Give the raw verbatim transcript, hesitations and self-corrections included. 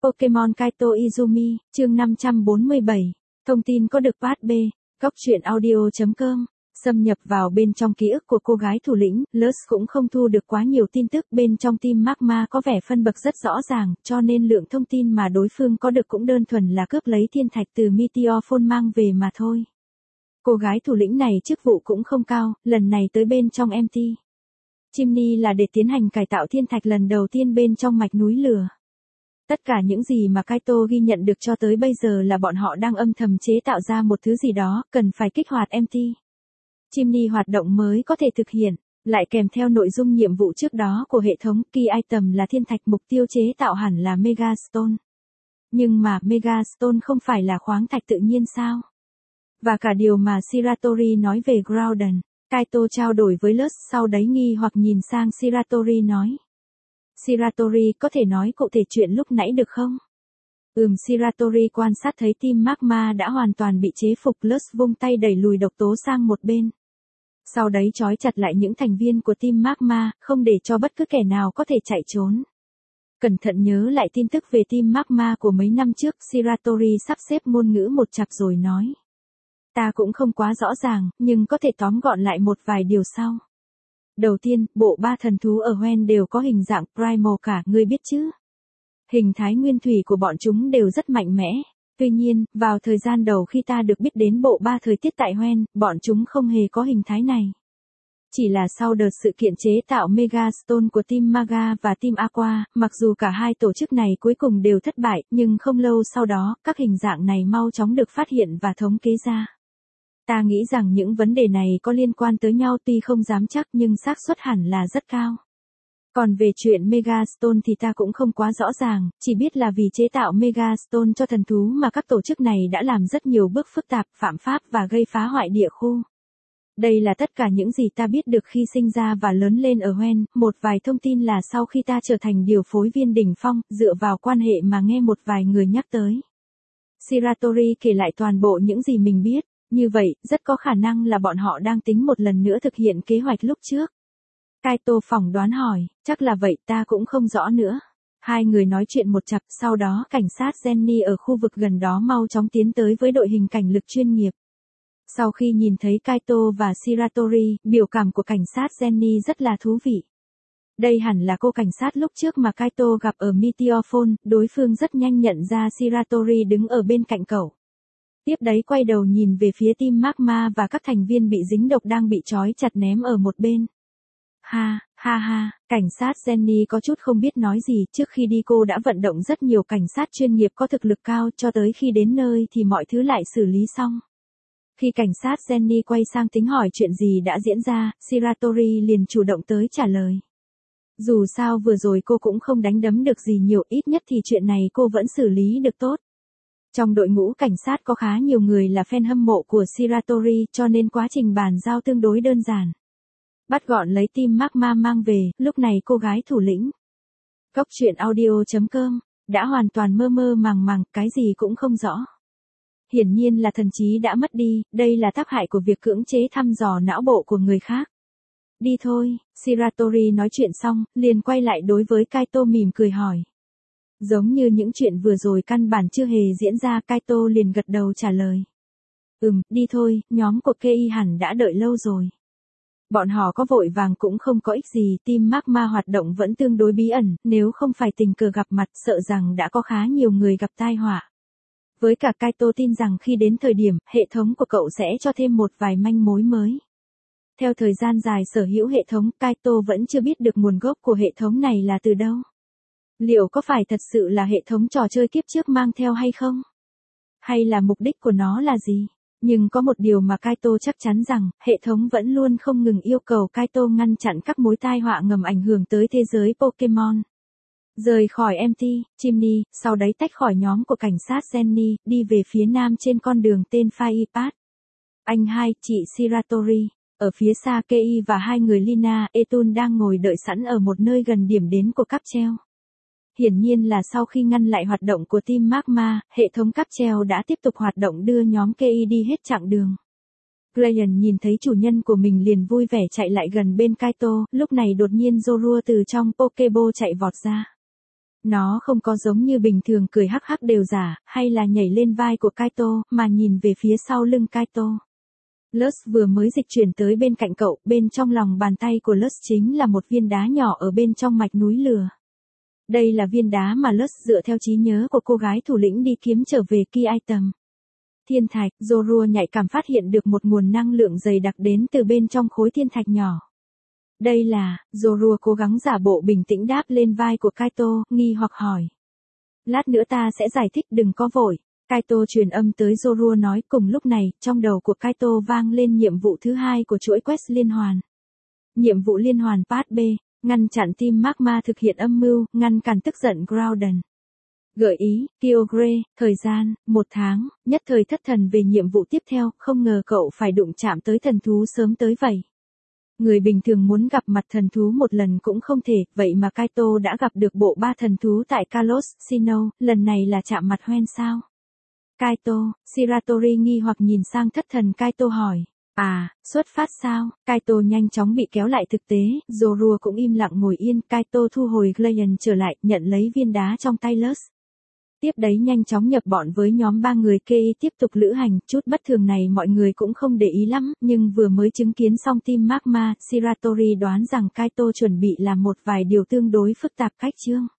Pokemon Kaito Izumi, chương năm trăm bốn mươi bảy. Thông tin có được phát B. Góc truyện audio chấm com. Xâm nhập vào bên trong ký ức của cô gái thủ lĩnh, Luz cũng không thu được quá nhiều tin tức. Bên trong team Magma có vẻ phân bậc rất rõ ràng, cho nên lượng thông tin mà đối phương có được cũng đơn thuần là cướp lấy thiên thạch từ Meteor Phone mang về mà thôi. Cô gái thủ lĩnh này chức vụ cũng không cao, lần này tới bên trong em tê Chimney là để tiến hành cải tạo thiên thạch lần đầu tiên bên trong mạch núi lửa. Tất cả những gì mà Kaito ghi nhận được cho tới bây giờ là bọn họ đang âm thầm chế tạo ra một thứ gì đó, cần phải kích hoạt em tê Chimney hoạt động mới có thể thực hiện, lại kèm theo nội dung nhiệm vụ trước đó của hệ thống. Key item là thiên thạch, mục tiêu chế tạo hẳn là Megastone. Nhưng mà Megastone không phải là khoáng thạch tự nhiên sao? Và cả điều mà Shiratori nói về Groudon, Kaito trao đổi với Luz, sau đấy nghi hoặc nhìn sang Shiratori nói. Shiratori, có thể nói cụ thể chuyện lúc nãy được không? Ừm, Shiratori quan sát thấy team Magma đã hoàn toàn bị chế phục. Luz vung tay đẩy lùi độc tố sang một bên. Sau đấy trói chặt lại những thành viên của team Magma, không để cho bất cứ kẻ nào có thể chạy trốn. Cẩn thận nhớ lại tin tức về team Magma của mấy năm trước, Shiratori sắp xếp ngôn ngữ một chặp rồi nói. Ta cũng không quá rõ ràng, nhưng có thể tóm gọn lại một vài điều sau. Đầu tiên, bộ ba thần thú ở Hoenn đều có hình dạng Primal cả, ngươi biết chứ? Hình thái nguyên thủy của bọn chúng đều rất mạnh mẽ. Tuy nhiên, vào thời gian đầu khi ta được biết đến bộ ba thời tiết tại Hoenn, bọn chúng không hề có hình thái này. Chỉ là sau đợt sự kiện chế tạo Megastone của Team Maga và Team Aqua, mặc dù cả hai tổ chức này cuối cùng đều thất bại, nhưng không lâu sau đó, các hình dạng này mau chóng được phát hiện và thống kê ra. Ta nghĩ rằng những vấn đề này có liên quan tới nhau, tuy không dám chắc nhưng xác suất hẳn là rất cao. Còn về chuyện Megastone thì ta cũng không quá rõ ràng, chỉ biết là vì chế tạo Megastone cho thần thú mà các tổ chức này đã làm rất nhiều bước phức tạp, phạm pháp và gây phá hoại địa khu. Đây là tất cả những gì ta biết được khi sinh ra và lớn lên ở Hoenn. Một vài thông tin là sau khi ta trở thành điều phối viên đỉnh phong, dựa vào quan hệ mà nghe một vài người nhắc tới. Shiratori kể lại toàn bộ những gì mình biết. Như vậy, rất có khả năng là bọn họ đang tính một lần nữa thực hiện kế hoạch lúc trước. Kaito phỏng đoán hỏi, chắc là vậy, ta cũng không rõ nữa. Hai người nói chuyện một chặp, sau đó cảnh sát Jenny ở khu vực gần đó mau chóng tiến tới với đội hình cảnh lực chuyên nghiệp. Sau khi nhìn thấy Kaito và Shiratori, biểu cảm của cảnh sát Jenny rất là thú vị. Đây hẳn là cô cảnh sát lúc trước mà Kaito gặp ở Meteor Phone, đối phương rất nhanh nhận ra Shiratori đứng ở bên cạnh cậu. Tiếp đấy quay đầu nhìn về phía team Magma và các thành viên bị dính độc đang bị trói chặt ném ở một bên. Ha, ha ha, cảnh sát Jenny có chút không biết nói gì, trước khi đi cô đã vận động rất nhiều cảnh sát chuyên nghiệp có thực lực cao, cho tới khi đến nơi thì mọi thứ lại xử lý xong. Khi cảnh sát Jenny quay sang tính hỏi chuyện gì đã diễn ra, Shiratori liền chủ động tới trả lời. Dù sao vừa rồi cô cũng không đánh đấm được gì nhiều, ít nhất thì chuyện này cô vẫn xử lý được tốt. Trong đội ngũ cảnh sát có khá nhiều người là fan hâm mộ của Shiratori, cho nên quá trình bàn giao tương đối đơn giản. Bắt gọn lấy team Magma mang về, lúc này cô gái thủ lĩnh. Góc truyện audio chấm com, đã hoàn toàn mơ mơ màng màng, cái gì cũng không rõ. Hiển nhiên là thần trí đã mất đi, đây là tác hại của việc cưỡng chế thăm dò não bộ của người khác. Đi thôi, Shiratori nói chuyện xong, liền quay lại đối với Kaito mỉm cười hỏi. Giống như những chuyện vừa rồi căn bản chưa hề diễn ra, Kaito liền gật đầu trả lời. Ừm, đi thôi, nhóm của Kei hẳn đã đợi lâu rồi. Bọn họ có vội vàng cũng không có ích gì, team Magma hoạt động vẫn tương đối bí ẩn, nếu không phải tình cờ gặp mặt sợ rằng đã có khá nhiều người gặp tai họa. Với cả Kaito tin rằng khi đến thời điểm, hệ thống của cậu sẽ cho thêm một vài manh mối mới. Theo thời gian dài sở hữu hệ thống, Kaito vẫn chưa biết được nguồn gốc của hệ thống này là từ đâu. Liệu có phải thật sự là hệ thống trò chơi kiếp trước mang theo hay không? Hay là mục đích của nó là gì? Nhưng có một điều mà Kaito chắc chắn rằng, hệ thống vẫn luôn không ngừng yêu cầu Kaito ngăn chặn các mối tai họa ngầm ảnh hưởng tới thế giới Pokemon. Rời khỏi em tê Chimney, sau đấy tách khỏi nhóm của cảnh sát Jenny, đi về phía nam trên con đường tên Fire Path. Anh hai, chị Shiratori, ở phía xa Kei và hai người Lina, Etun đang ngồi đợi sẵn ở một nơi gần điểm đến của cáp treo. Hiển nhiên là sau khi ngăn lại hoạt động của team Magma, hệ thống cáp treo đã tiếp tục hoạt động đưa nhóm Kei đi hết chặng đường. Ryan nhìn thấy chủ nhân của mình liền vui vẻ chạy lại gần bên Kaito, lúc này đột nhiên Zorua từ trong Pokéball chạy vọt ra. Nó không có giống như bình thường cười hắc hắc đều giả, hay là nhảy lên vai của Kaito, mà nhìn về phía sau lưng Kaito. Lutz vừa mới dịch chuyển tới bên cạnh cậu, bên trong lòng bàn tay của Lutz chính là một viên đá nhỏ ở bên trong mạch núi lửa. Đây là viên đá mà Lutz dựa theo trí nhớ của cô gái thủ lĩnh đi kiếm trở về Key Item. Thiên thạch, Zorua nhạy cảm phát hiện được một nguồn năng lượng dày đặc đến từ bên trong khối thiên thạch nhỏ. Đây là, Zorua cố gắng giả bộ bình tĩnh đáp lên vai của Kaito, nghi hoặc hỏi. Lát nữa ta sẽ giải thích, đừng có vội. Kaito truyền âm tới Zorua nói. Cùng lúc này, trong đầu của Kaito vang lên nhiệm vụ thứ hai của chuỗi quest liên hoàn. Nhiệm vụ liên hoàn Part B, ngăn chặn team Magma thực hiện âm mưu, ngăn cản tức giận Groudon. Gợi ý, Kyogre, thời gian, một tháng, nhất thời thất thần về nhiệm vụ tiếp theo, không ngờ cậu phải đụng chạm tới thần thú sớm tới vậy. Người bình thường muốn gặp mặt thần thú một lần cũng không thể, vậy mà Kaito đã gặp được bộ ba thần thú tại Kalos, Sinnoh, lần này là chạm mặt hoen sao? Kaito, Shiratori nghi hoặc nhìn sang thất thần Kaito hỏi. À, xuất phát sao? Kaito nhanh chóng bị kéo lại thực tế, Zorua cũng im lặng ngồi yên, Kaito thu hồi Glacian trở lại, nhận lấy viên đá trong tay Lutz. Tiếp đấy nhanh chóng nhập bọn với nhóm ba người Kei tiếp tục lữ hành, chút bất thường này mọi người cũng không để ý lắm, nhưng vừa mới chứng kiến xong team Magma, Shiratori đoán rằng Kaito chuẩn bị làm một vài điều tương đối phức tạp cách chương.